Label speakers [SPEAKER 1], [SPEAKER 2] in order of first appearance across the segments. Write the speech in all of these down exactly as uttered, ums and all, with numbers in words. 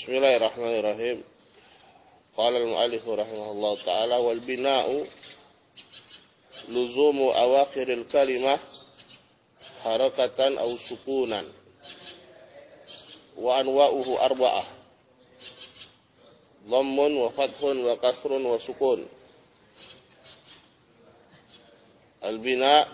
[SPEAKER 1] Bismillahirrahmanirrahim. Qala al-mu'allif rahimahullah ta'ala wal bina'u luzumu awakhiril kalimah harakatan aw sukunan wa anwa'uhu arba'ah dhammun wa fathun wa kasrun wa sukun. Al-bina'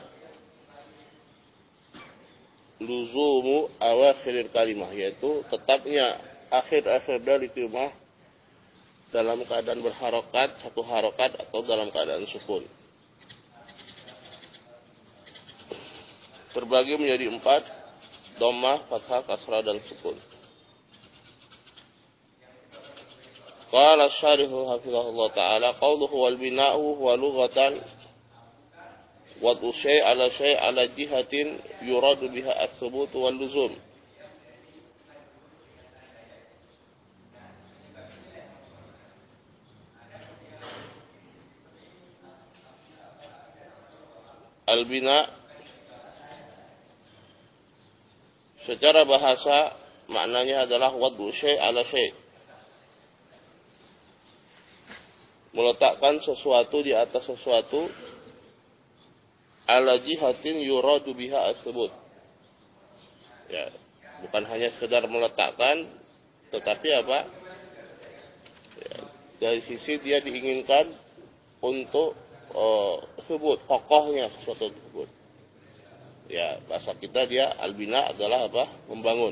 [SPEAKER 1] luzumu awakhiril kalimah, yaitu tetapnya akhir-akhir dari kalimah dalam keadaan berharokat, satu harokat atau dalam keadaan sukun. Terbagi menjadi empat: dhammah, fathah, kasrah, dan sukun. Qala asy-syarihu hafizahullah ta'ala qawluhu wal bina'u wa lughatan wad'u syai' ala syai' ala jihatin yuradu biha ats-tsubut wal luzum. Al-bina secara bahasa maknanya adalah wad'u syai' ala syai', meletakkan sesuatu di atas sesuatu, ala jihatin yuradu biha as-subut. Ya, bukan hanya sekedar meletakkan, tetapi apa? Ya, dari sisi dia diinginkan untuk oh, subut, kokohnya sesuatu tersebut. Ya, bahasa kita dia al-bina adalah apa? Membangun.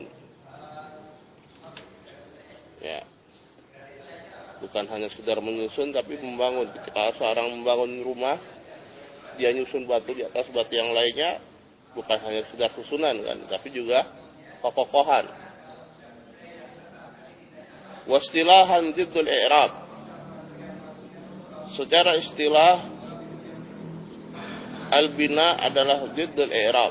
[SPEAKER 1] Ya. Bukan hanya sekedar menyusun, tapi membangun. Ketika seorang membangun rumah, dia nyusun batu di atas batu yang lainnya, bukan hanya sekedar susunan kan, tapi juga kokohan. Wastilahan diddul i'rab. Secara istilah al-bina adalah diddul i'rab.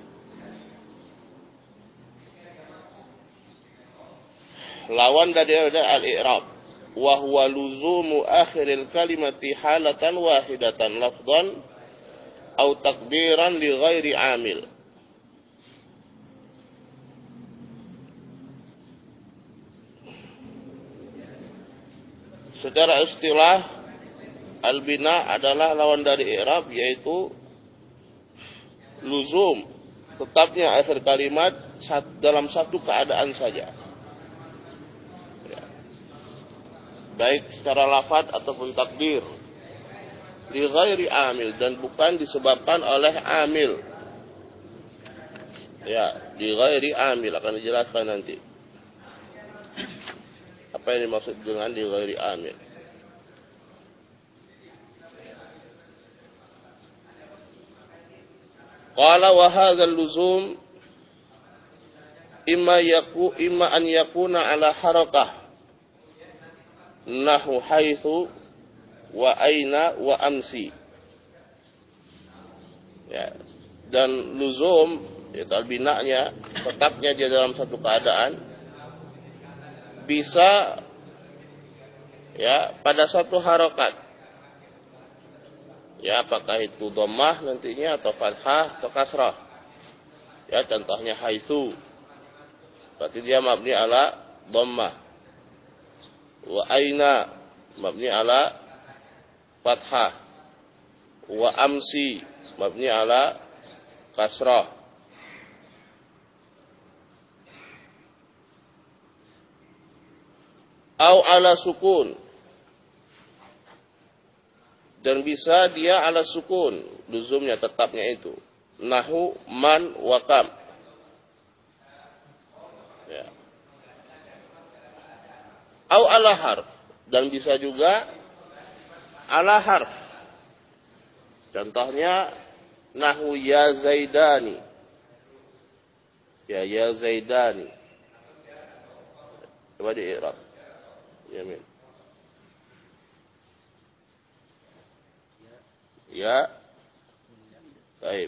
[SPEAKER 1] Lawan dari al-i'rab. Wa huwa luzumu akhiril kalimati halatan wahidatan lafdhan aw takdiran li ghairi amil. Secara istilah al-bina adalah lawan dari i'rab, yaitu luzum, tetapnya akhir kalimat dalam satu keadaan saja, ya, baik secara lafaz ataupun takdir, li ghairi amil, dan bukan disebabkan oleh amil. Ya, li ghairi amil akan dijelaskan nanti apa yang dimaksud dengan li ghairi amil. Qala wa hadzal luzum imma yaku imma an yakuna ala harakah nahu haitsu wa aina wa amsi. Ya, dan luzum itu al-bina'nya, tetapnya dia dalam satu keadaan, bisa ya pada satu harokat. Ya, apakah itu dhammah nantinya atau fathah atau kasrah. Ya, contohnya haitsu, berarti dia mabni ala dhammah. Wa aina mabni ala fathah. Wa amsi mabni ala kasrah. Au ala sukun, dan bisa dia ala sukun, luzumnya tetapnya itu. Nahu man wa kam. Ya. Au ala harf, dan bisa juga ala harf. Contohnya nahu ya zaidani. Ya ya zaidani. Coba di i'rab. Ya min. Ya, baik.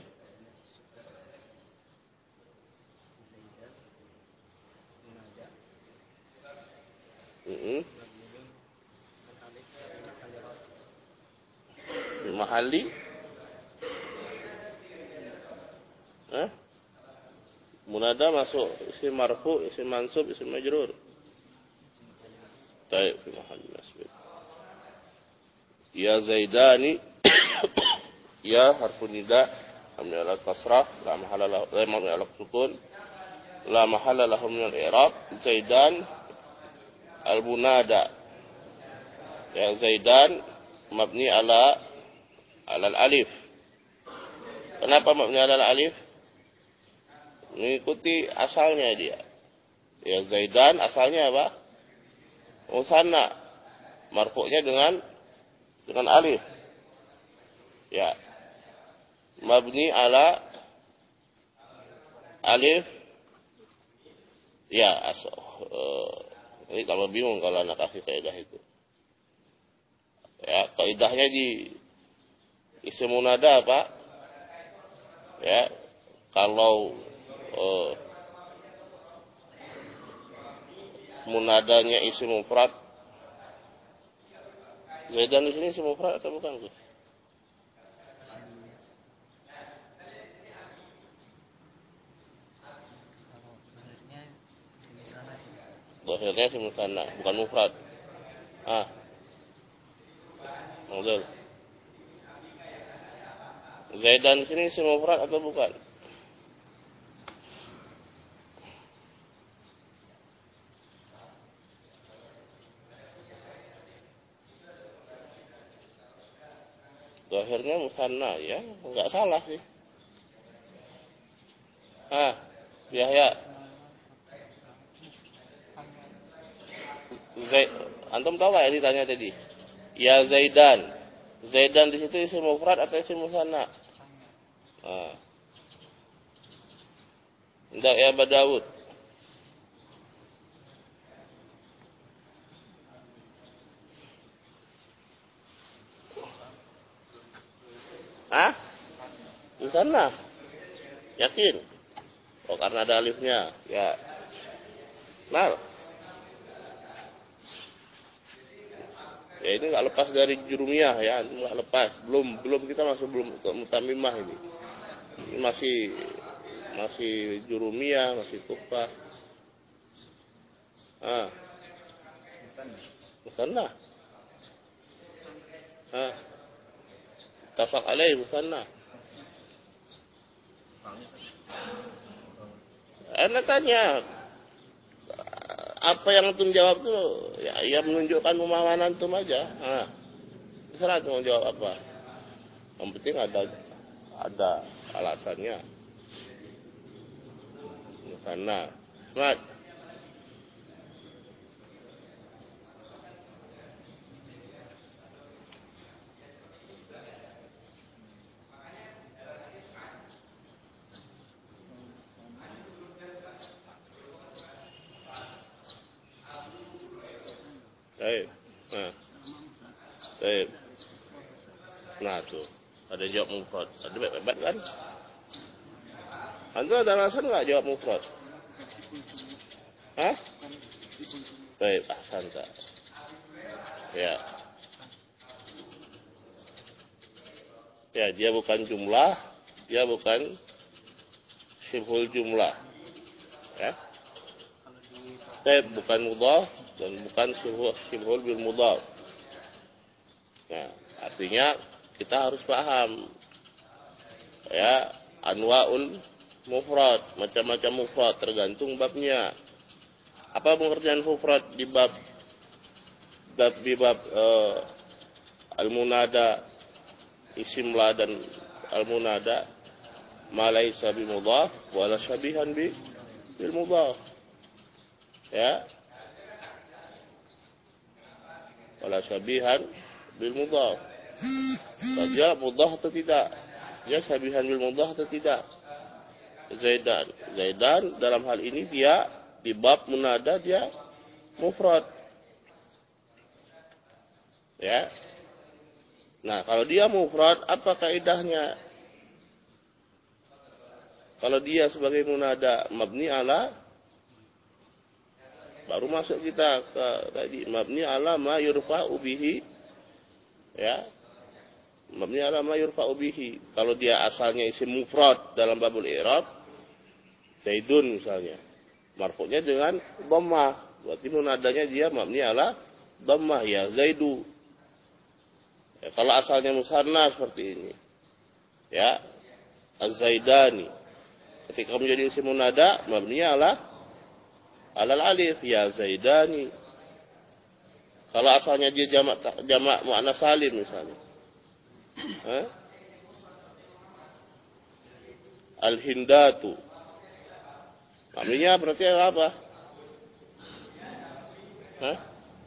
[SPEAKER 1] Mm-hmm. Mahali, eh? Munada masuk isim marfu, isim mansub, isim majrur. Baik, fi mahalli nasb. Ya Zaidani. Ya harfu nida mabni ala kasrah la mahalla lahu mabni ala sukun la mahalla lahu min al-i'rab. Zaidan al-munada. Ya Zaidan mabni ala ala al-alif. Kenapa mabni ala al-alif? Mengikuti asalnya dia. Ya Zaidan asalnya apa? Musanna. Marfu'nya dengan dengan alif. Ya. Mabni ala alif. Ya, as, uh, ini kalau bingung kalau anak kasih kaidah itu. Ya, kaidahnya di isim munada apa? Ya, kalau uh, munadanya isim mufrad. Zaidan di sini isim mufrad atau bukan, Gus? Zahirnya isim musanna, bukan mufrad. Ah. Model. Zaidan di sini isim mufrad atau bukan? Zahirnya musanna, ya, enggak salah sih. Ah, Yahya. Zaid, antum tahu enggak ya ditanya tadi? Ya Zaidan. Zaidan di situ isim mufrad atau isim musanna? Ah. Enggak ya Aba Daud. Hah? Musanna. Yakin? Oh, karena ada alifnya. Ya. Nah. Ya ini nggak lepas dari jurumiyah ya, nggak lepas. Belum belum kita masuk belum ke mutamimah ini. Ini masih masih jurumiyah, masih tuqah. Ah. Musanna. Ah. Tafaq alaih musanna. Anda tanya apa yang antum jawab tuh ya, ya menunjukkan pemahaman antum aja. Nah, terserah antum mau jawab apa. Yang penting ada ada alasannya. Musanna. Mat. Baik. Nah. Baik. Nah tuh, ada jawab mufrad. Ada baik-baik kan? Antum ada alasan enggak jawab mufrad? Hah? Baik, ahsan tak. Ya. Ya, dia bukan jumlah, dia bukan syibhul jumlah. Ya. Baik, bukan mudhaf dan bukan syibhul bil mudhaf. Nah, artinya kita harus paham ya anwaul mufrad, macam-macam mufrad tergantung babnya. Apa pengertian mufrad di bab bab di bab uh, al-munada, isim la dan al-munada, ma laisa bi mudhaf wala syabihan bi bil mudhaf. Ya. Wala syabihan bil mudhaf. Dia mudhaf atau tidak? Dia syabihan bil mudhaf atau tidak? Zaidan. Zaidan dalam hal ini dia di bab munada dia mufrad. Ya. Nah, kalau dia mufrad apa kaidahnya? Kalau dia sebagai munada mabni ala, baru masuk kita ke tadi mabni ala ma yurfa'u bihi. Ya. Mabni ala ma yurfa'u bihi. Kalau dia asalnya isim mufrad dalam babul i'rab, Zaidun misalnya, marfu'nya dengan dhammah, berarti munadanya dia mabni ala dhammah ya Zaidu. Ya, kalau asalnya musanna seperti ini. Ya, Az-Zaidani. Ketika menjadi isim munada, mabninya ala alal alif ya Zaidani. Kalau asalnya dia jamak jamak muannats salim misalnya. Hah? Al-Hindatu. Mabninya berarti apa? Hah?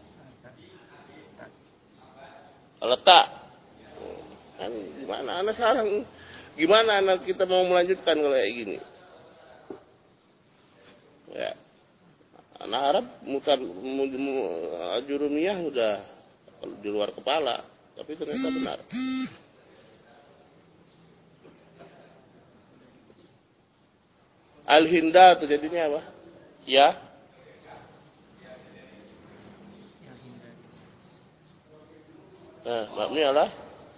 [SPEAKER 1] Letak. Kan gimana anak sekarang? Gimana anak kita mau melanjutkan kalau kayak gini? Ya. Anak Arab mutar jurumiyah udah di luar kepala, tapi ternyata benar. Al-Hinda itu jadinya apa? Ya. Nah, maknanya adalah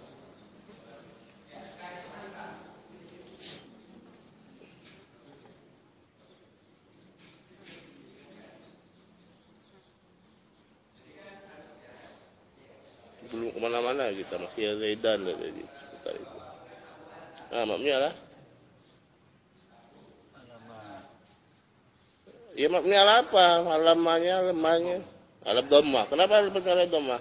[SPEAKER 1] belum kemana-mana kita masih ya Zaidan dari sekitar itu. Nah, maknanya adalah ya maknanya apa? Alamanya, lemahnya. Alab dhammah. Kenapa alab dhammah?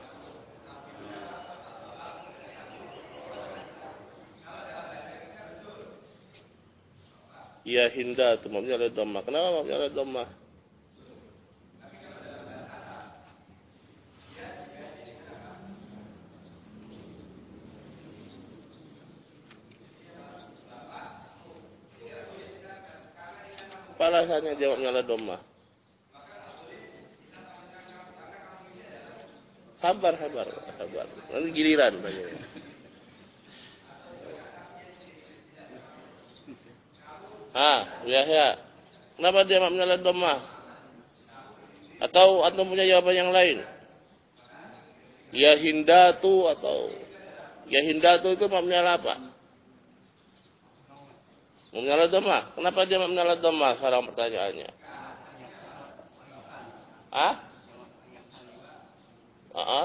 [SPEAKER 1] Ya Hinda itu maknanya alab dhammah. Kenapa maknanya alab dhammah? Apa alasannya jawabnya alab dhammah? Sabar, sabar, sabar. Nanti giliran tanya. Ah, ya ya. Kenapa dia maknanya alab dhammah? Atau antum punya jawaban yang lain? Ya Hindatu atau ya Hindatu itu maknanya apa? Maknanya alab dhammah. Kenapa dia maknanya alab dhammah? Sekarang pertanyaannya. Ah? Ah, ah.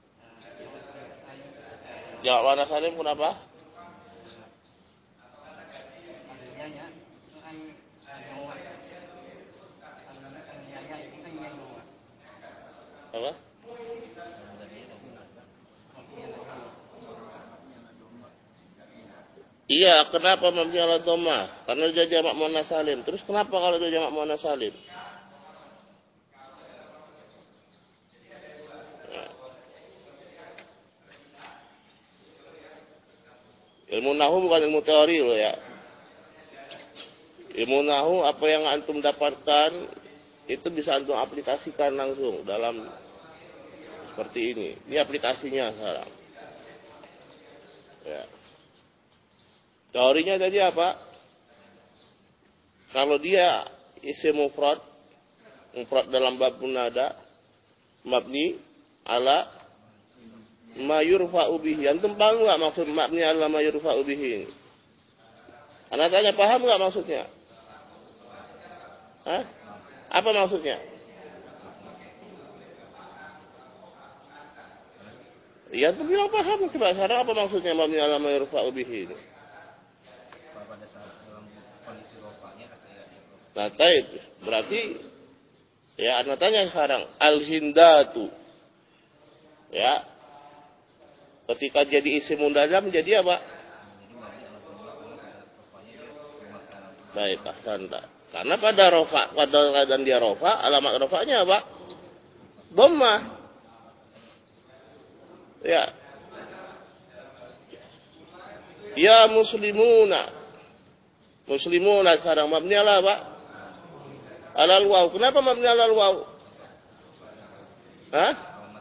[SPEAKER 1] Jawab mana Salim kenapa? Apa? Iya, kenapa mabni ala dhammah? Karena dia jamak muannats salim. Terus kenapa kalau dia jamak muannats salim? Ilmu nahu bukan ilmu teori loh ya. Ilmu nahu apa yang antum dapatkan itu bisa antum aplikasikan langsung dalam seperti ini. Ini aplikasinya sekarang. Ya. Teorinya tadi apa? Kalau dia isim mufrad, mufrad dalam bab munada, mabni ala ma yurfa'u bihi. Antum paham enggak maksud mabni ala ma yurfa'u bihi ini? Anak tanya paham enggak maksudnya? Hah? Apa maksudnya? Ya, antum bilang paham coba sekarang apa maksudnya mabni ala ma yurfa'u bihi ini?
[SPEAKER 2] Pada saat dalam kondisi rofanya
[SPEAKER 1] Nah, taib. Berarti ya anak tanya sekarang al-hindatu. Ya. Ketika jadi isim munada menjadi apa? Baik, ahsanta. Karena pada rofa, pada keadaan dia rofa, alamat rofanya apa? Dhammah. Ya. Ya muslimuna. Muslimuna sekarang mabni ala apa? Alal waw. Kenapa mabni alal waw? Hah?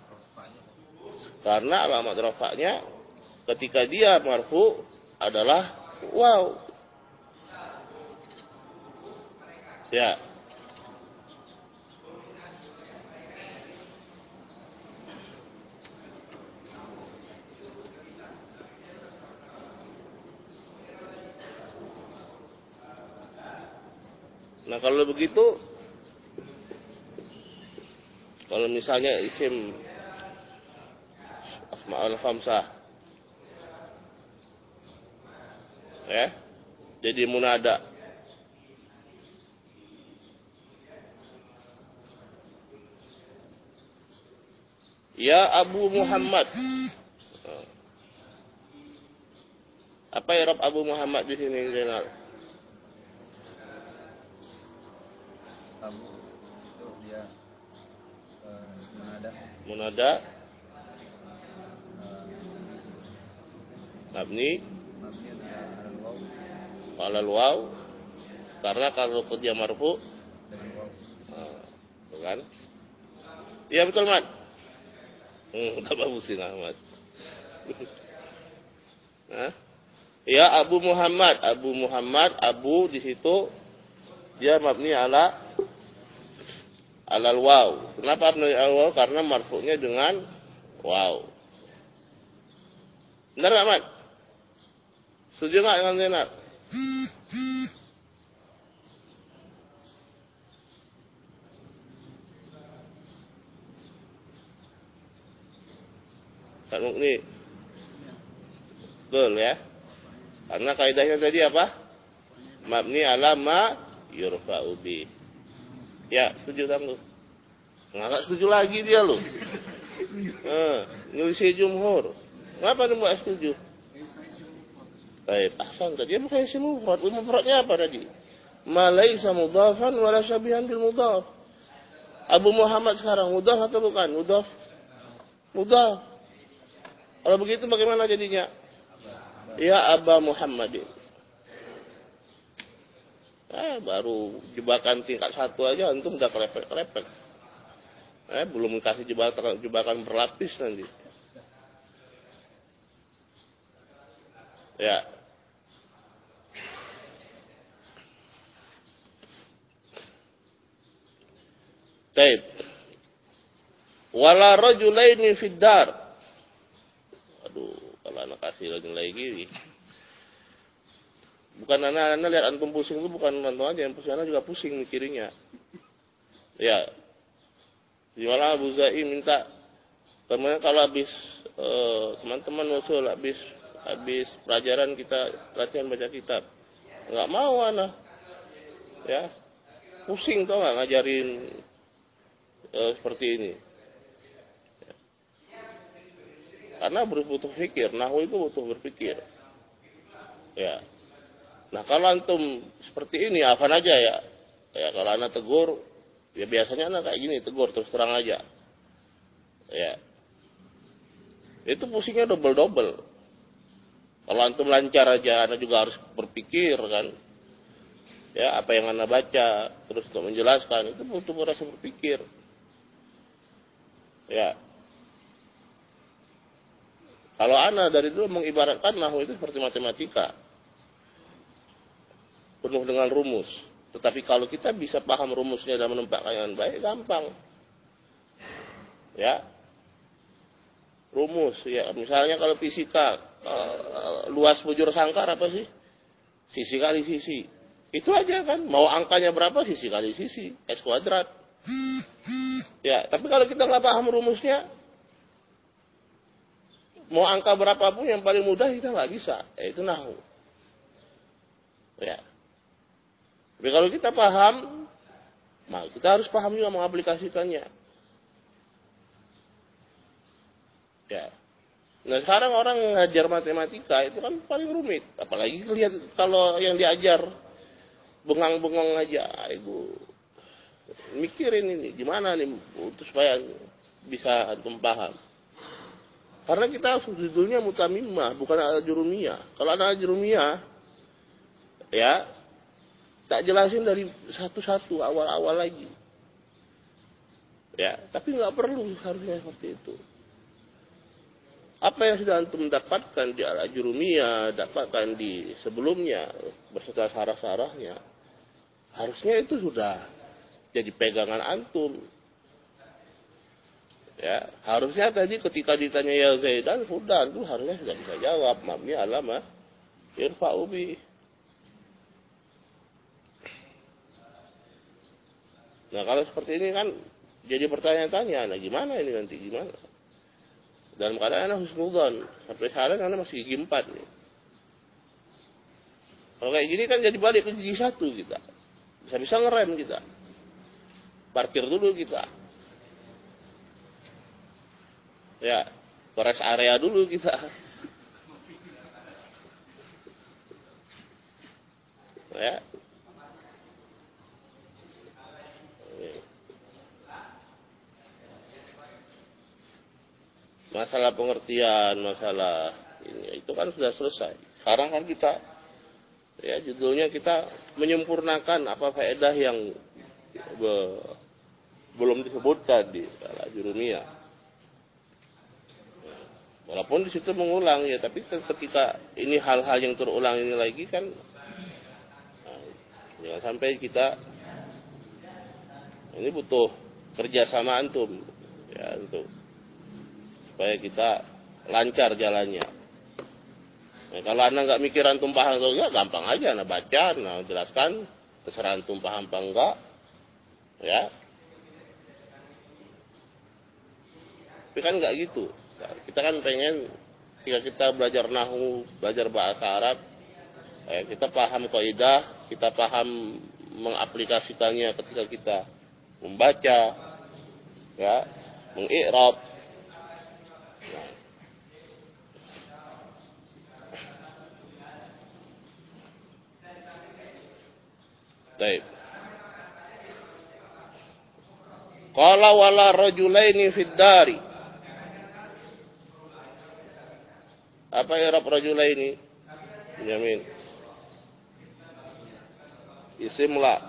[SPEAKER 1] Karena alamat rafa'nya ketika dia marfu adalah waw. Ya. Nah kalau begitu, kalau misalnya isim Asmaul khamsah. Ya. Jadi munada. Ya Abu Muhammad. Apa i'rab Abu Muhammad di sini, Zainal?
[SPEAKER 2] Abu itu dia uh, munada.
[SPEAKER 1] Munada.
[SPEAKER 2] Uh,
[SPEAKER 1] Mabni.
[SPEAKER 2] Mabni ala waw.
[SPEAKER 1] Ala waw. Karena kalau dia marfu
[SPEAKER 2] Dengan waw.
[SPEAKER 1] Nah, kan? Iya betul, Mat. Hmm, tambah pusing Ahmad. Nah, ya Abu Muhammad, Abu Muhammad, Abu di situ dia mabni ala alal waw. Kenapa mabni ala waw? Karena marfu'nya dengan waw. Benar enggak, Mat? Setuju enggak dengan Zainal? Ustaz Mukni. Betul ya. Karena kaidahnya tadi apa? Mabni ala ma yurfa'u bi. Ya, setuju kan lu? Enggak setuju lagi dia lu. Eh, nulisnya jumhur. Kenapa dia enggak setuju? Baik, ahsan. Tadi bukan isim mufrad. Mufradnya apa tadi? Ma laisa mudhafan wala syabihan bil mudhaf. Abu Muhammad sekarang mudhaf atau bukan? Mudhaf. Mudhaf. Kalau begitu bagaimana jadinya? Ya Aba Muhammadin. Eh, baru jebakan tingkat satu aja antum udah kerepek-kerepek. Eh, belum kasih jebakan jebakan berlapis nanti. Ya. Baik. Wala rajulaini fid dar. Aduh, kalau anak kasih lagi lagi. Bukan anak-anak lihat antum pusing itu bukan antum aja yang pusing, anak juga pusing mikirinnya. Ya. Dimana Abu Zaim minta teman kalau habis eh, teman-teman usul habis habis pelajaran kita latihan baca kitab. Enggak mau anak. Ya. Pusing tau enggak ngajarin eh, seperti ini. Karena butuh pikir, nahwu itu butuh berpikir. Ya. Nah, kalau antum seperti ini, apa aja ya? Ya, kalau anak tegur, ya biasanya anak kayak gini, tegur terus terang aja. Ya. Itu pusingnya double-double. Kalau antum lancar aja, anak juga harus berpikir kan. Ya, apa yang anak baca, terus untuk menjelaskan, itu butuh merasa berpikir. Ya. Kalau ana dari dulu mengibaratkan nahwu itu seperti matematika. Penuh dengan rumus. Tetapi kalau kita bisa paham rumusnya dan menempatkan dengan baik, gampang. Ya. Rumus. Ya. Misalnya kalau fisika, uh, luas bujur sangkar apa sih? Sisi kali sisi. Itu aja kan. Mau angkanya berapa? Sisi kali sisi. S kuadrat. Ya. Tapi kalau kita nggak paham rumusnya, mau angka berapapun yang paling mudah kita nggak bisa, yaitu nahwu. Ya. Tapi kalau kita paham, nah kita harus paham juga mengaplikasikannya. Ya. Nah sekarang orang ngajar matematika itu kan paling rumit, apalagi lihat kalau yang diajar bengang-bengong aja, ibu mikirin ini gimana nih supaya bisa antum paham. Karena kita judulnya mutamimah, bukan al-jurumiyah. Kalau ada al-jurumiyah, ya, tak jelasin dari satu-satu, awal-awal lagi. Ya, tapi nggak perlu harusnya seperti itu. Apa yang sudah antum dapatkan di al-jurumiyah, dapatkan di sebelumnya, beserta sarah-sarahnya, harusnya itu sudah jadi pegangan antum. Ya, harusnya tadi ketika ditanya ya Zaidan, sudah itu harusnya sudah bisa jawab mabni ala ma yurfa'u bi. Nah, kalau seperti ini kan jadi pertanyaan-tanya, nah gimana ini nanti gimana? dalam keadaan ana husnudzon. Sampai sekarang ana masih gigi empat nih. Kalau kayak gini kan jadi balik ke gigi satu kita. Bisa-bisa ngerem kita. Parkir dulu kita. Ya, rest area dulu kita. Ya. Masalah pengertian, masalah ini itu kan sudah selesai. Sekarang kan kita ya judulnya kita menyempurnakan apa faedah yang be, belum disebutkan di jurumiyah. Walaupun di situ mengulang ya, tapi ketika ini hal-hal yang terulang ini lagi kan nah, jangan sampai kita ini butuh kerjasama antum ya untuk supaya kita lancar jalannya. Nah, kalau anda nggak mikir antum paham atau enggak, gampang aja anda baca, anda jelaskan, terserah antum paham apa enggak, ya. Tapi kan nggak gitu. Kita kan pengen ketika kita belajar nahwu, belajar bahasa Arab, ya, kita paham kaidah, kita paham mengaplikasikannya ketika kita membaca, ya, mengi'rab. Baik. Qala wala rajulaini fid dari. Apa i'rab rajulaini? Yamin. Isim la.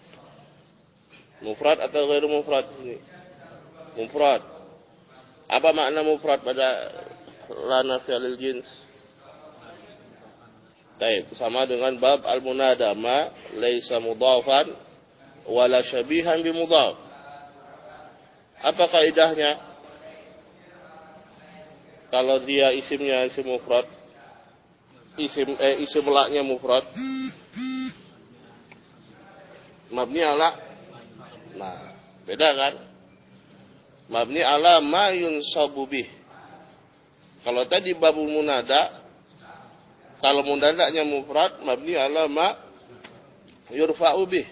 [SPEAKER 1] Mufrad atau ghairu mufrad ini? Mufrad. Apa makna mufrad pada la nafiyah lil jins? Baik, sama dengan bab al-munada ma laisa mudhafan wala syabihan bi mudhaf. Apa kaidahnya? Kalau dia isimnya isim mufrad, isim eh isim la-nya mufrad, mabni ala, nah beda kan? Mabni ala ma yunsabu bih. Kalau tadi babul munada, kalau munadanya mufrad, mabni ala ma yurfa'u bih.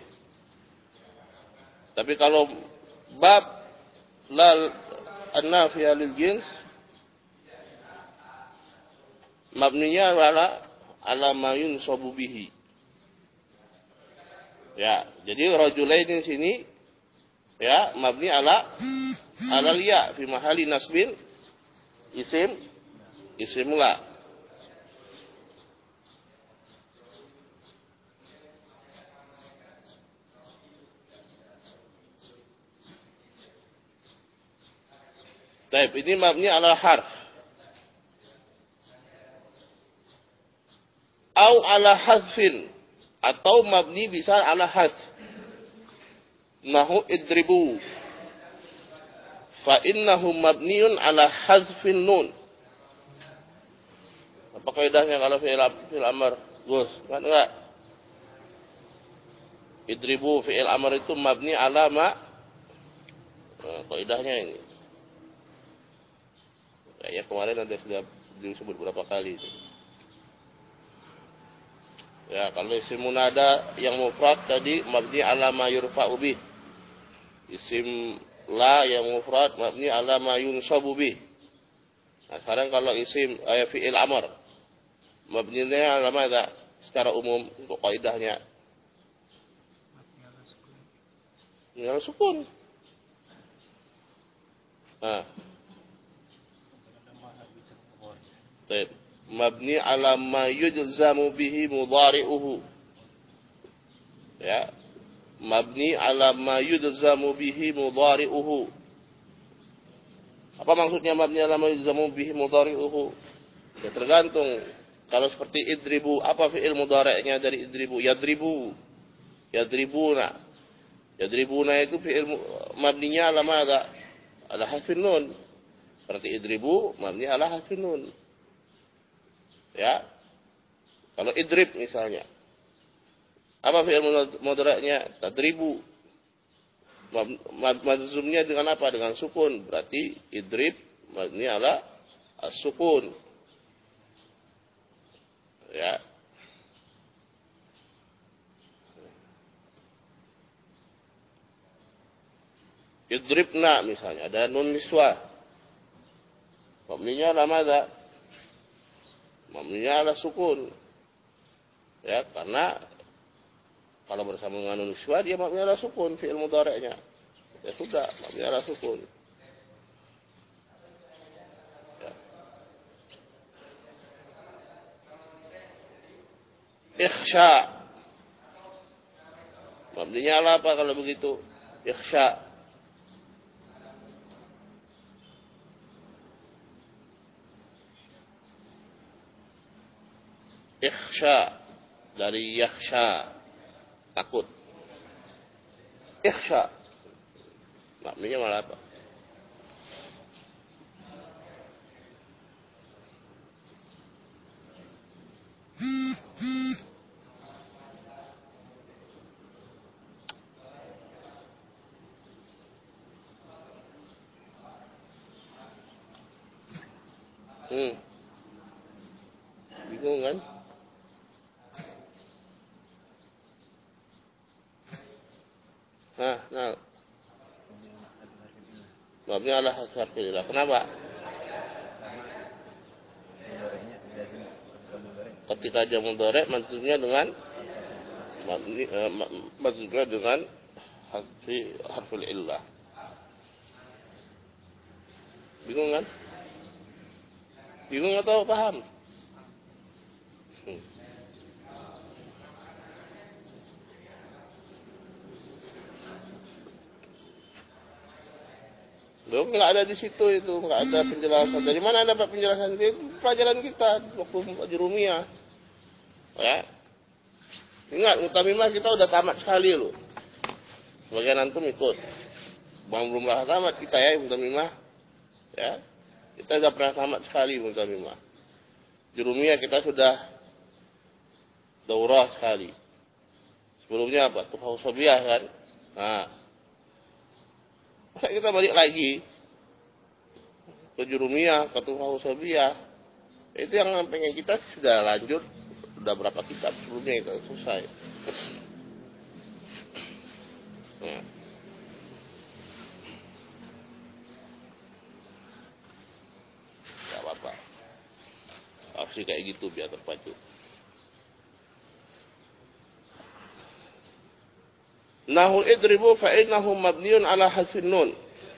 [SPEAKER 1] Tapi kalau bab la an-nafiyah lil jins, mabninya ala ala ma yunsabu bihi. Ya, jadi rajulain di sini ya mabni ala ala ya fi mahali nasbin isim isim la. Baik, ini mabni ala harf. Au ala hazfin. Atau mabni bisa ala hazf. Nahu idribu. Fa innahu mabniun ala hazfin nun. Apa kaidahnya kalau fi'il fi'il amr? Gus, kan enggak? Idribu fi'il amr itu mabni ala ma. Nah, kaidahnya ini. Ya kemarin ada sudah disebut beberapa kali itu. Ya kalau isim munada yang mufrad tadi mabni ala ma yurfa'u bih. Isim la yang mufrad mabni ala ma yunsabu bih. Nah sekarang kalau isim eh, fi'il amr mabninya ala madza secara umum untuk kaidahnya ala sukun. Nah Baik. Mabni ala ma yujzamu bihi mudhari'uhu. Ya. Mabni ala ma yujzamu bihi mudhari'uhu. Apa maksudnya mabni ala ma yujzamu bihi mudhari'uhu? Ya tergantung. Kalau seperti idribu, apa fi'il mudhari'nya dari idribu? Yadribu. Yadribuna. Yadribuna itu fi'il mabninya ala madza? Ala hasfin nun. Berarti idribu mabni ala hasfin nun. Ya, kalau idrib misalnya, apa fi'il mudhari'nya? Tadribu. Madzumnya dengan apa? Dengan sukun. Berarti idrib mabni ala as-sukun. Ya. Idribna misalnya, ada nun niswah. Mabninya ala madza? Mabninya ala sukun. Ya, karena kalau bersama dengan nun niswah dia mabninya ala sukun fi'il mudhari'nya. Ya sudah, mabninya ala sukun. Ya. Ikhsha. Mabninya ala apa kalau begitu? Ikhsha. Ikhsha dari yakhsha, takut. Ikhsha maknanya malah apa? Hmm. Bingung kan? Nah, nah. Babnya adalah harfilillah. Kenapa? Ketika dia mudhari' mansubnya dengan mabni eh, mansubnya dengan harfi harfil illah. Bingung kan? Bingung atau paham? Hmm. Belum nggak ada di situ itu, nggak ada penjelasan. Dari mana dapat penjelasan itu? Pelajaran kita waktu jurumiyah. Ya. Ingat, mutamimah kita udah tamat sekali loh. Sebagian antum ikut. Bang belum pernah tamat kita ya mutamimah. Ya. Kita udah pernah tamat sekali mutamimah. Jurumiyah kita sudah daurah sekali. Sebelumnya apa? Tufaus Sabiyah kan? Nah. Masa kita balik lagi ke jurumiyah, ke Tufaus Sabiyah. Itu yang pengen kita sudah lanjut. Sudah berapa kitab sebelumnya kita selesai. Nah. Gak apa-apa. Harus kayak gitu biar terpacu. Nahu idribu fa'innahu mabniun ala hasfin nun.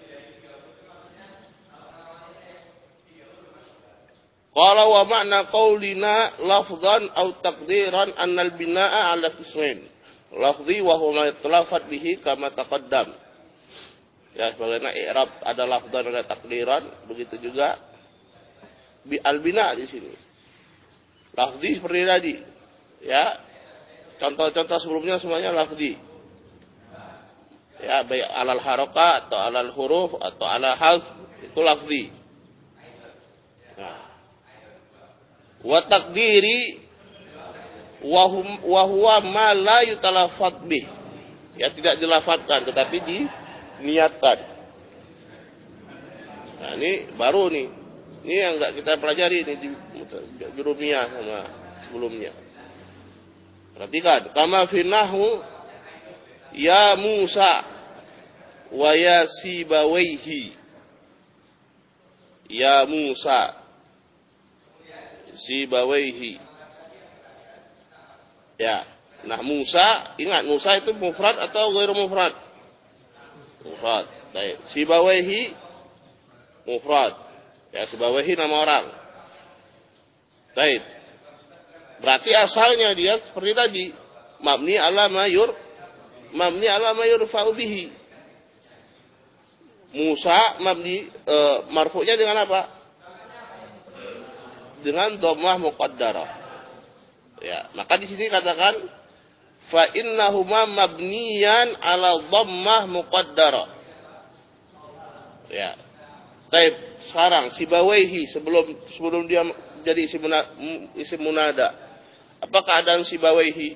[SPEAKER 1] Qala wa ma'na qawlina lafzan aw taqdiran annal bina'a ala qismain. Lafzi wa huwa ma itlafat bihi kama taqaddam. Ya, sebagaimana i'rab ada lafzan ada takdiran, begitu juga bi al-bina di sini. Lafzi seperti tadi. Ya. Contoh-contoh sebelumnya semuanya lafzi. Ya, baik alal haroka atau alal huruf atau alal half itu lafzi. Nah. Wa takdiri wa huwa ma la yutalafat bih. Ya, tidak dilafadzkan tetapi diniatkan. Nah, ini baru nih. Ini yang enggak kita pelajari ini di jurumiyah sama sebelumnya. Perhatikan, kama fi nahwu ya Musa wa ya Sibawaihi. Ya Musa Sibawaihi. Ya. Nah, Musa, ingat Musa itu mufrad atau ghairu mufrad? Mufrad. Baik. Sibawaihi mufrad. Ya, Sibawaihi nama orang. Baik. Berarti asalnya dia seperti tadi, mabni ala mayur mabni ala mayur fa'u bihi. Musa mabni e, marfu'nya dengan apa? Dengan dhammah muqaddarah. Ya, maka di sini katakan fa innahuma mabniyan ala dhammah muqaddarah. Ya. Baik, sekarang Sibawaihi sebelum sebelum dia jadi isim munada, isim munada. Apa keadaan Sibawaihi?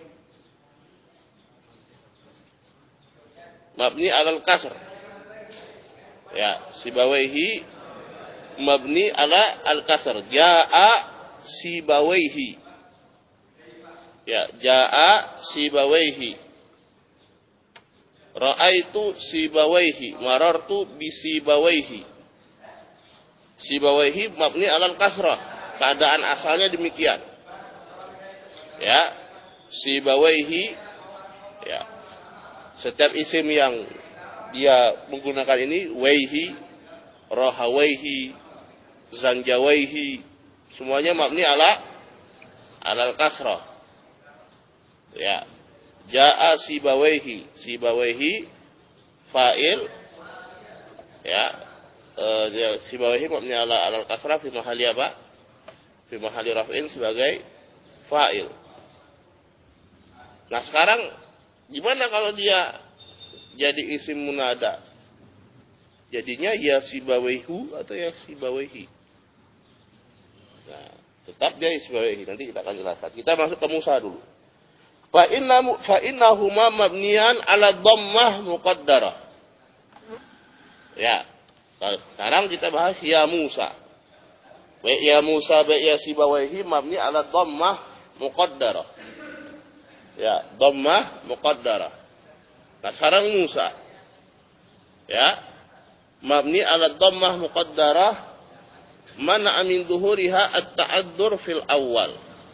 [SPEAKER 1] Mabni alal kasr. Ya, Sibawaihi mabni ala al-kasr. Jaa sibawaihi. Ya, jaa sibawaihi. Ra'aitu sibawaihi, marartu bisibawaihi. Sibawaihi mabni alal kasrah. Keadaan asalnya demikian. Ya, sibawaihi. Ya, setiap isim yang dia menggunakan ini, waihi, rohawaihi, zanjawaihi, semuanya mabni ala alal kasrah. Ya. Jaa sibawaihi, sibawaihi fa'il, ya, e, sibawaihi mabni ala alal kasrah fi mahali apa? Fi mahali raf'in sebagai fa'il. Nah sekarang gimana kalau dia jadi isim munada? Jadinya ya sibawaihu atau ya sibawaihi? Nah, tetap dia sibawaihi. Nanti kita akan jelaskan. Kita masuk ke Musa dulu. Fa inna fa innahuma mabniyan ala dhammah muqaddarah. Ya. Sekarang kita bahas ya Musa. Wa ya Musa ba ya sibawaihi mabni ala dhammah muqaddarah. Ya, dhammah muqaddarah. Nah, sekarang Musa. Ya. Mabni ala dhammah muqaddarah mana min dhuhuriha at-ta'addur fil awal.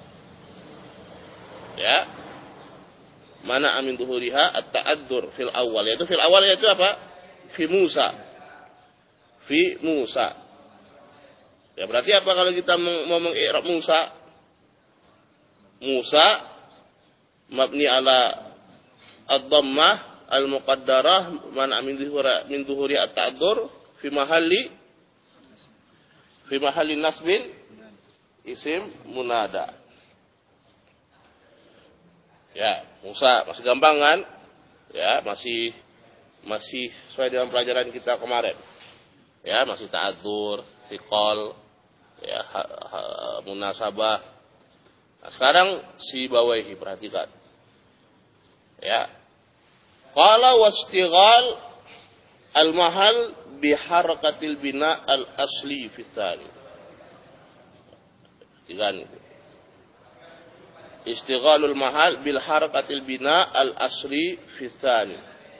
[SPEAKER 1] Ya. Mana amin duhuriha at-ta'addur fil awal, yaitu fil awal yaitu apa? Fi Musa. Fi Musa. Ya berarti apa kalau kita mau mengi'rab Musa? Musa mabni ala ad-dhammah al-muqaddarah mana amin duhura min duhuri at-ta'addur fi mahalli fi mahalli nasbin isim munada. Ya, Musa masih gampang kan? Ya, masih masih sesuai dengan pelajaran kita kemarin. Ya, masih ta'adzur, siqal, ya, ha, ha, munasabah. Nah, sekarang sibawaihi, perhatikan. Ya. Qala wastighal al-mahal bi harakatil bina al-asli fi tsani. Perhatikan itu. Istighalul mahal bil harakatil bina al asri fi tsani.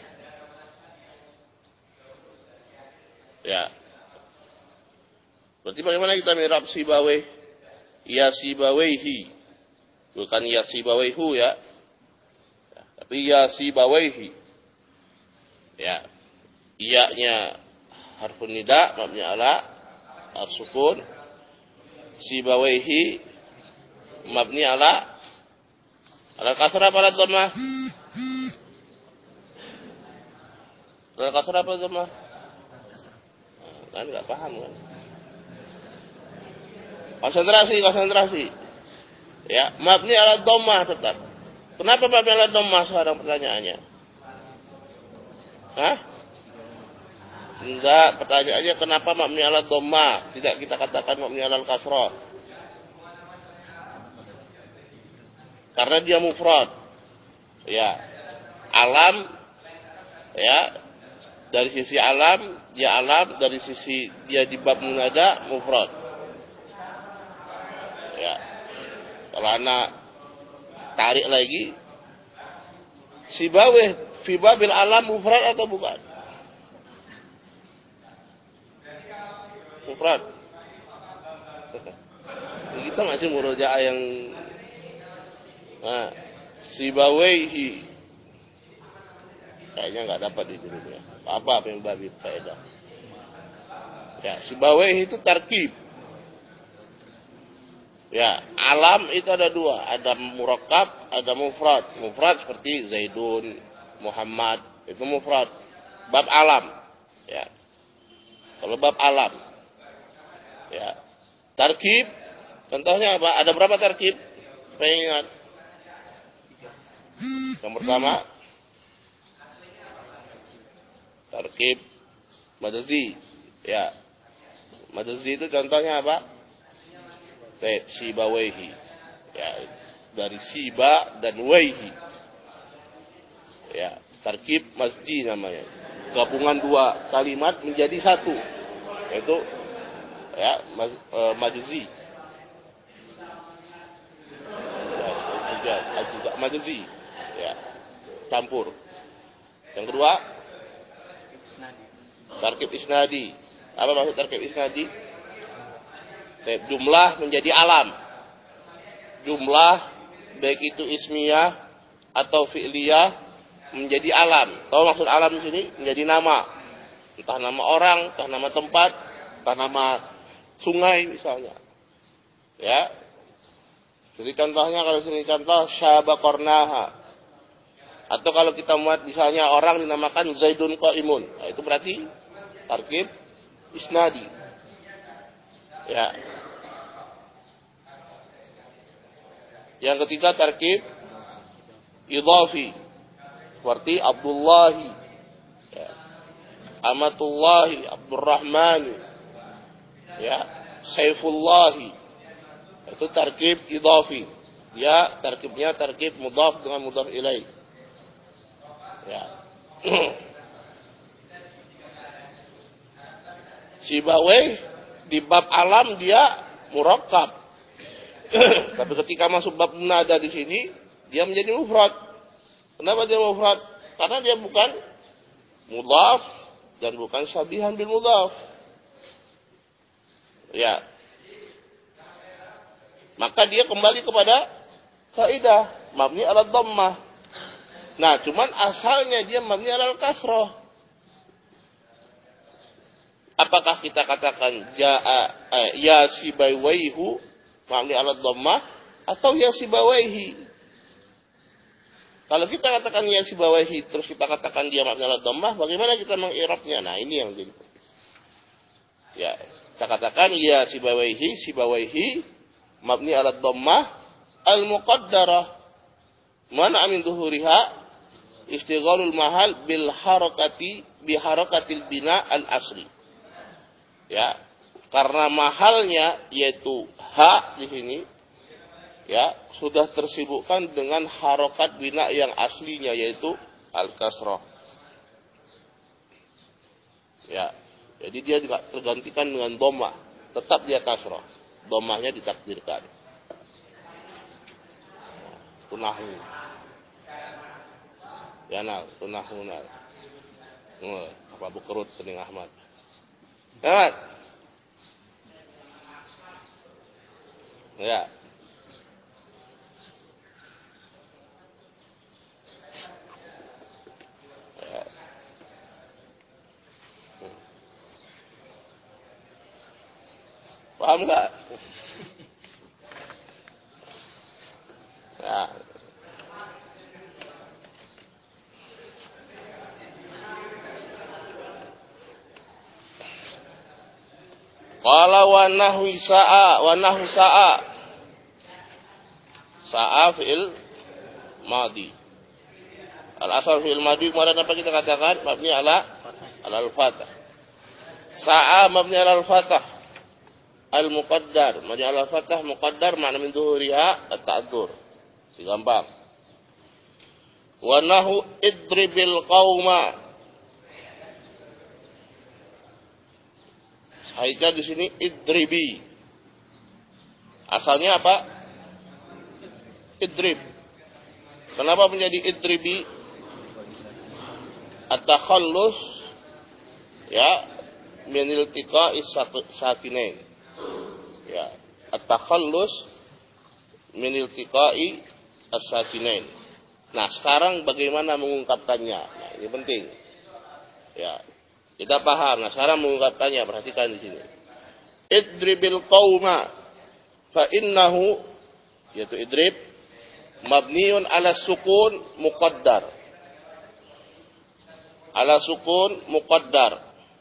[SPEAKER 1] Ya. Berarti bagaimana kita mi'rab sibawai? Ya sibawaihi. Bukan ya sibawaihu ya. Ya. Tapi ya sibawaihi. Ya. Iya-nya harfun nida mabni ala as-sukun. Sibawaihi mabni ala ala kasrah apa ala dhammah? Ala kasrah apa dhammah? Kan enggak paham kan? Konsentrasi, konsentrasi. Ya, mabni ala dhammah tetap. Kenapa mabni ala dhammah sekarang pertanyaannya? Hah? Enggak, pertanyaannya kenapa mabni ala dhammah? Tidak kita katakan mabni ala kasrah. Karena dia mufrad. Ya. Alam ya. Dari sisi alam, dia alam, dari sisi dia di bab munada mufrad. Ya. Kalau anak tarik lagi sibawih fi babil alam mufrad atau bukan? Mufrad. Kita masih murojaah yang nah, sibawaihi kayaknya nggak dapat di judulnya. Apa yang babi faedah? Ya, sibawaihi itu tarkib. Ya, alam itu ada dua, ada murakkab, ada mufrad. Mufrad seperti Zaidun, Muhammad, itu mufrad. Bab alam. Ya. Kalau bab alam. Ya. Tarkib, contohnya apa? Ada berapa tarkib? Supaya ingat. Yang pertama tarkib madzi. Ya. Madzi itu contohnya apa? Sibawaihi. Ya, dari siba dan waihi. Ya, tarkib masji namanya. Gabungan dua kalimat menjadi satu. Yaitu ya, maz, e, majzi. Ya, majzi, ya, campur. Yang kedua, tarkib isnadi. Apa maksud tarkib isnadi? Jumlah menjadi alam. Jumlah baik itu ismiyah atau fi'liyah menjadi alam. Tahu maksud alam di sini? Menjadi nama. Entah nama orang, entah nama tempat, entah nama sungai misalnya. Ya. Jadi contohnya kalau sini contoh Syabaqarnaha. Atau kalau kita muat misalnya orang dinamakan Zaidun Qaimun. Nah, itu berarti tarkib isnadi. Ya. Yang ketiga tarkib idhafi. Seperti Abdullahi, ya, Amatullahi, Abdurrahmani, ya, Saifullahi. Itu tarkib idhafi. Dia tarkibnya tarkib mudhaf dengan mudhaf ilaih. Ya. Sibawayh di bab alam dia murakkab. Tapi ketika masuk bab munada di sini, dia menjadi mufrad. Kenapa dia mufrad? Karena dia bukan mudhaf dan bukan syabihan bil mudhaf. Ya. Maka dia kembali kepada kaidah mabni ala dhammah. Nah, cuman asalnya dia mabni ala kasrah. Apakah kita katakan jaa eh, ya sibawaihu mabni ala dhammah atau ya sibawaihi? Kalau kita katakan ya sibawaihi terus kita katakan dia mabni ala dhammah, bagaimana kita mengirabnya? Nah, ini yang jadi. Ya, kita katakan ya sibawaihi, sibawaihi mabni ala dhammah al muqaddarah. Mana amin zuhuriha istighalul mahal bil harakati bi harakatil bina al asli. Ya, karena mahalnya yaitu ha di sini, ya, sudah tersibukkan dengan harokat bina yang aslinya yaitu al-kasrah. Ya, jadi dia juga tergantikan dengan dhammah, tetap dia kasrah. Dhammahnya ditakdirkan. Tunahu. Ya nah, tunahu nah. Hmm, apa bukerut kening Ahmad. Ahmad. Ya. Ya. Paham nggak? Ya. Qala wa nahwi sa'a wa nahwu sa'a. Sa'a fi'il madhi. Al-asal fi'il madhi kemarin apa kita katakan? Mabni ala al-fathah. Sa'a mabni ala al-fathah. Al-muqaddar, mabni ala al-fathah muqaddar makna min dhuhuriha at-ta'dzur. Si gampang. Wa nahwu idribil qauma. Haika di sini idribi. Asalnya apa? Idrib. Kenapa menjadi idribi? At-takhallus ya min iltiqa'is sakinain. Ya, at-takhallus min iltiqa'i as-sakinain. Nah, sekarang bagaimana mengungkapkannya? Nah, ini penting. Ya. Kita paham. Nah, sekarang mengungkapkannya, perhatikan di sini. Idribil qauma fa innahu, yaitu idrib mabniun ala sukun muqaddar. Ala sukun muqaddar.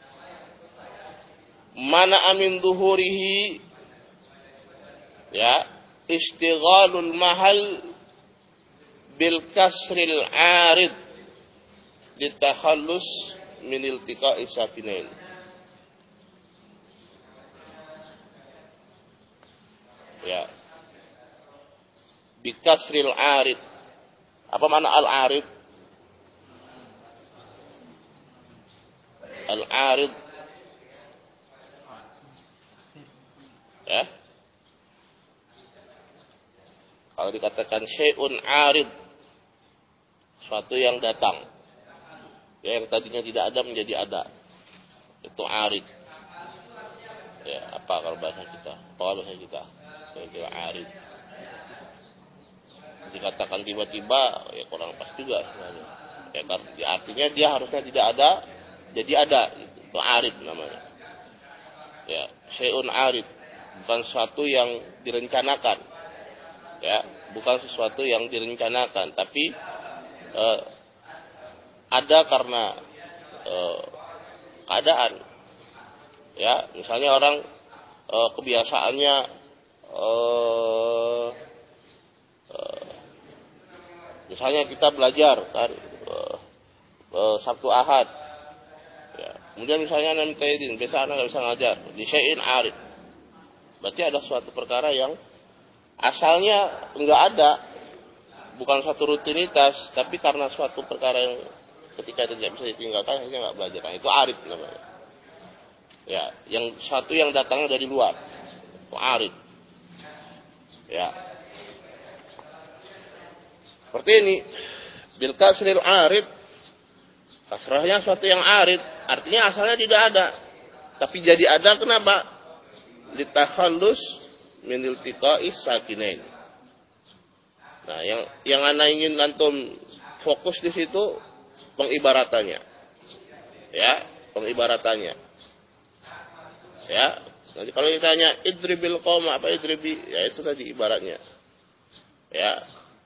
[SPEAKER 1] Mana amin zuhurihi ya istighalul mahal bil kasril arid litakhallus min iltiqa'i sakinain. Ya. Bi kasril arid. Apa makna al-arid? Al-arid Ya. Kalau dikatakan syai'un arid, suatu yang datang. Ya, yang tadinya tidak ada menjadi ada. Itu arid. Ya, apa kalau bahasa kita? Apa bahasa kita? Itu arid. Dikatakan tiba-tiba, ya kurang pas juga sebenarnya. Ya, artinya dia harusnya tidak ada, jadi ada. Itu arid namanya. Ya, syai'un arid, bukan sesuatu yang direncanakan. Ya, bukan sesuatu yang direncanakan, tapi eh, ada karena eh, keadaan. Ya, misalnya orang eh, kebiasaannya eh, eh, misalnya kita belajar kan eh, eh, Sabtu Ahad. Ya, kemudian misalnya enam taidin, biasa anak nggak bisa ngajar di syai'in arid. Berarti ada suatu perkara yang asalnya enggak ada, bukan suatu rutinitas, tapi karena suatu perkara yang ketika itu tidak bisa ditinggalkan, akhirnya enggak belajar. Nah, itu arid namanya. Ya, yang satu yang datangnya dari luar, itu arid. Ya, seperti ini. Bil kasril arid, kasrahnya suatu yang arid, artinya asalnya tidak ada, tapi jadi ada. Kenapa? Litakhallus min iltiqa'is sakinain. Nah, yang yang ana ingin antum fokus di situ pengibaratannya. Ya, pengibaratannya. Ya, nanti kalau ditanya idribil qauma, apa idribi? Ya, itu tadi ibaratnya. Ya.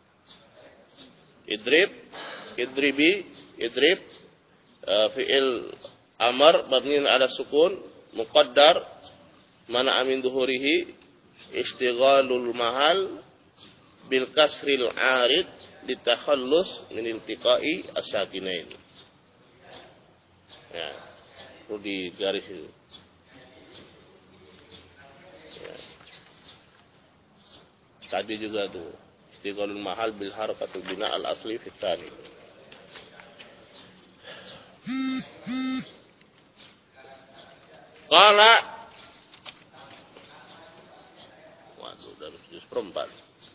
[SPEAKER 1] Idrib, idribi, idrib uh, fi'il amar mabniun ala sukun muqaddar mana amin duhurihi istighalul mahal bil kasril arid litakhallus min iltiqai as-sakinain. Ya, perlu digaris itu. Ya. Tadi juga tuh istighalul mahal bil harakatul bina al asli fit tsani. Qala dan seperempat.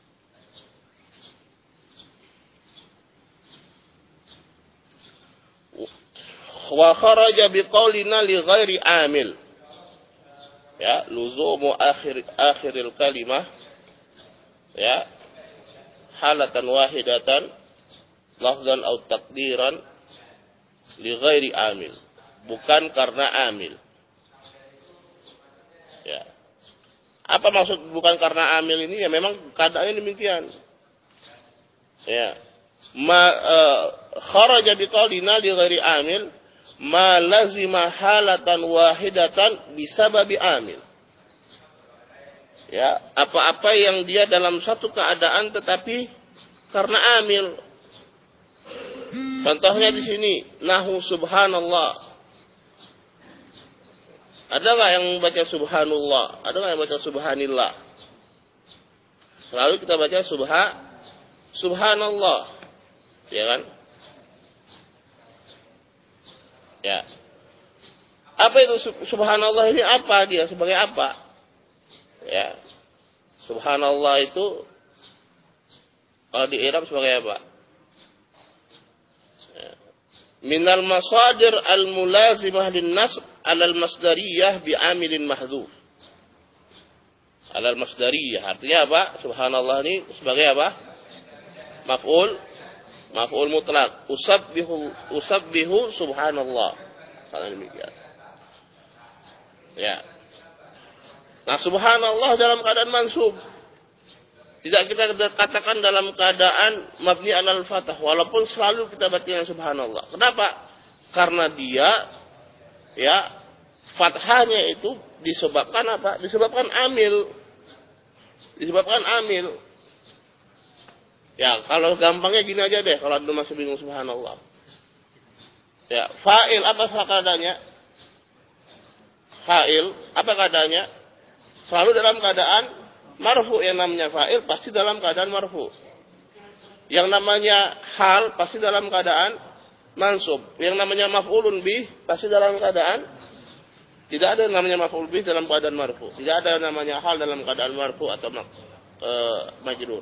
[SPEAKER 1] Wa kharaja biqaulina li ghairi amil. Ya, luzumu akhir akhiril kalimah. Ya. Halatan wahidatan lafzan atau takdiran li ghairi amil. Bukan karena amil. Ya. Apa maksud bukan karena amil ini? Ya memang keadaannya demikian. Ya. Ma uh, kharaja biqaulina li ghairi amil ma lazima halatan wahidatan bisababi amil. Ya, apa-apa yang dia dalam satu keadaan tetapi karena amil. Contohnya di sini, nahu subhanallah. Ada nggak yang baca subhanallah? Ada nggak yang baca subhanillah? Selalu kita baca subha, subhanallah, ya kan? Ya. Apa itu subhanallah ini? Apa dia? Sebagai apa? Ya. Subhanallah itu kalau di i'rab sebagai apa? Ya. Minal masadir al-mulazimah lin-nasb alal masdariyah bi'amilin mahdhuf. Alal masdariyah artinya apa? Subhanallah ini sebagai apa? Maf'ul, maf'ul mutlak. Usabbihu, usabbihu subhanallah. Kalau demikian. Ya. Nah, subhanallah dalam keadaan mansub. Tidak kita katakan dalam keadaan mabni alal fathah, walaupun selalu kita baca dengan subhanallah. Kenapa? Karena dia ya fathahnya itu disebabkan apa? Disebabkan amil. Disebabkan amil. Ya, kalau gampangnya gini aja deh, kalau anda masih bingung subhanallah. Ya, fa'il apa keadaannya? Fa'il apa keadaannya? Selalu dalam keadaan marfu. Yang namanya fa'il pasti dalam keadaan marfu. Yang namanya hal pasti dalam keadaan mansub. Yang namanya maf'ulun bih pasti dalam keadaan Tidak ada yang namanya maf'ul bih dalam keadaan marfu. Tidak ada yang namanya hal dalam keadaan marfu atau e, majrur.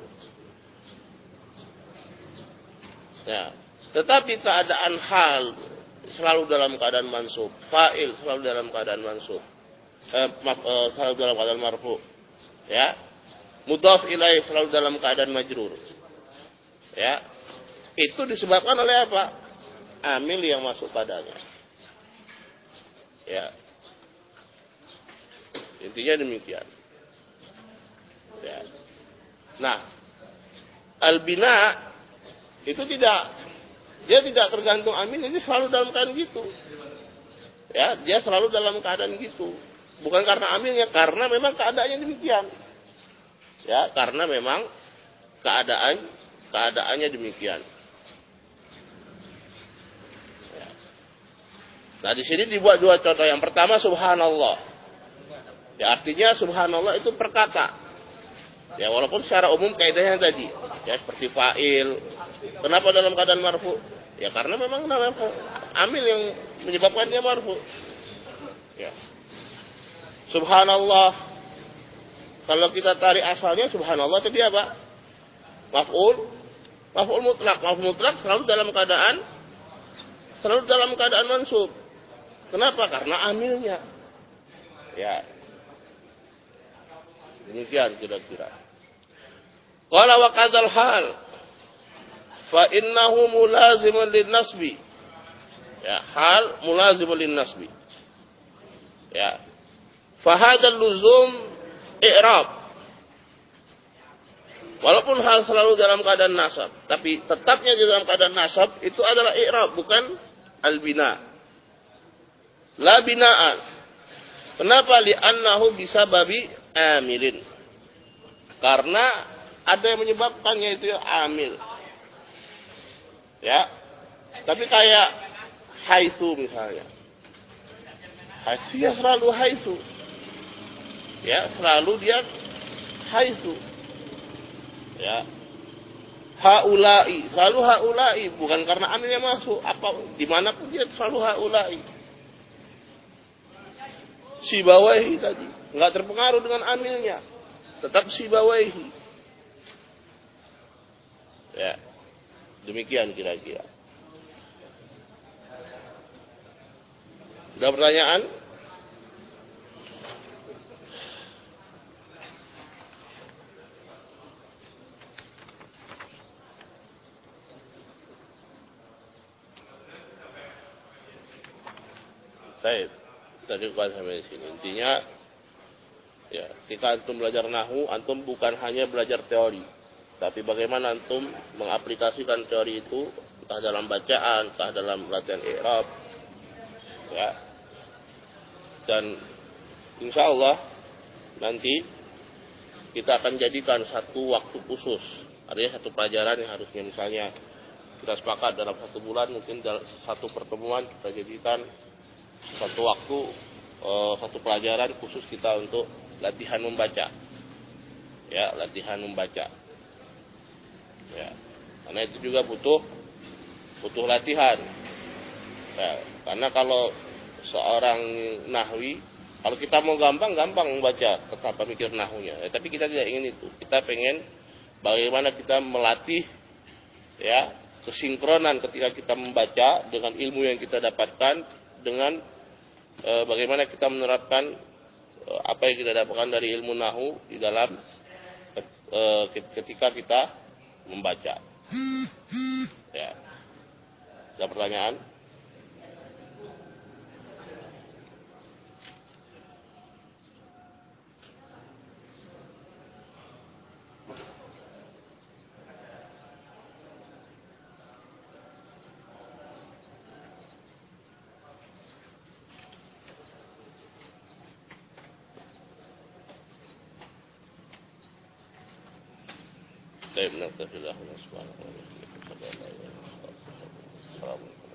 [SPEAKER 1] Ya. Tetapi keadaan hal selalu dalam keadaan mansub, fa'il selalu dalam keadaan mansub, eh, maaf, eh, selalu dalam keadaan marfu. Ya. Mudhaf ilaih selalu dalam keadaan majrur. Ya. Itu disebabkan oleh apa? Amil yang masuk padanya. Ya. Intinya demikian. Ya. Nah, al-bina itu tidak, dia tidak tergantung amil, ini selalu dalam keadaan gitu. Ya, dia selalu dalam keadaan gitu. Bukan karena amilnya, karena memang keadaannya demikian. Ya, karena memang keadaan keadaannya demikian. Ya. Nah, di sini dibuat dua contoh. Yang pertama subhanallah. Ya, artinya subhanallah itu perkata. Ya, walaupun secara umum kaidahnya tadi, ya seperti fa'il. Kenapa dalam keadaan marfu? Ya karena memang namanya amil yang menyebabkan dia marfu. Ya. Subhanallah. Kalau kita tarik asalnya subhanallah tadi apa? Maf'ul. Maf'ul mutlak. Maf'ul mutlak selalu dalam keadaan selalu dalam keadaan mansub. Kenapa? Karena amilnya. Ya. Demikian kira-kira. Qala wa qadzal hal fa innahu mulazimun lin nasbi. Ya, hal mulazimun lin nasbi. Ya. Fa hadzal luzum i'rab. Walaupun hal selalu dalam keadaan nasab, tapi tetapnya di dalam keadaan nasab itu adalah i'rab, bukan al-bina. La binaan. Kenapa? Li'annahu bisababi amilin. Karena ada yang menyebabkannya itu ya amil. Ya. Tapi kayak haitsu misalnya. Haitsu ya selalu haitsu. Ya, selalu dia haitsu. Ya. Haulai, selalu haulai, bukan karena amilnya masuk, apa dimanapun dia selalu haulai. Sibawaihi tadi enggak terpengaruh dengan amilnya, tetap sibawaihi. Ya, demikian kira-kira. Ada pertanyaan? Baik. Tadi bukan sampai di sini. Intinya, ya, ketika antum belajar nahu, antum bukan hanya belajar teori, tapi bagaimana antum mengaplikasikan teori itu, entah dalam bacaan, entah dalam latihan i'rab, ya. Dan insya Allah nanti kita akan jadikan satu waktu khusus, artinya satu pelajaran yang harusnya misalnya kita sepakat dalam satu bulan, mungkin dalam satu pertemuan kita jadikan satu waktu, uh, satu pelajaran khusus kita untuk latihan membaca. Ya, latihan membaca. Ya, karena itu juga butuh butuh latihan. Ya, karena kalau seorang nahwi, kalau kita mau gampang, gampang membaca tanpa mikir nahunya. Ya, tapi kita tidak ingin itu. Kita pengen bagaimana kita melatih, ya, kesinkronan ketika kita membaca dengan ilmu yang kita dapatkan, dengan e, bagaimana kita menerapkan e, apa yang kita dapatkan dari ilmu nahu di dalam e, ketika kita membaca. Ya. Ada pertanyaan? Baik, naktafilah. Subhanallahi wa bihamdihi. Assalamualaikum.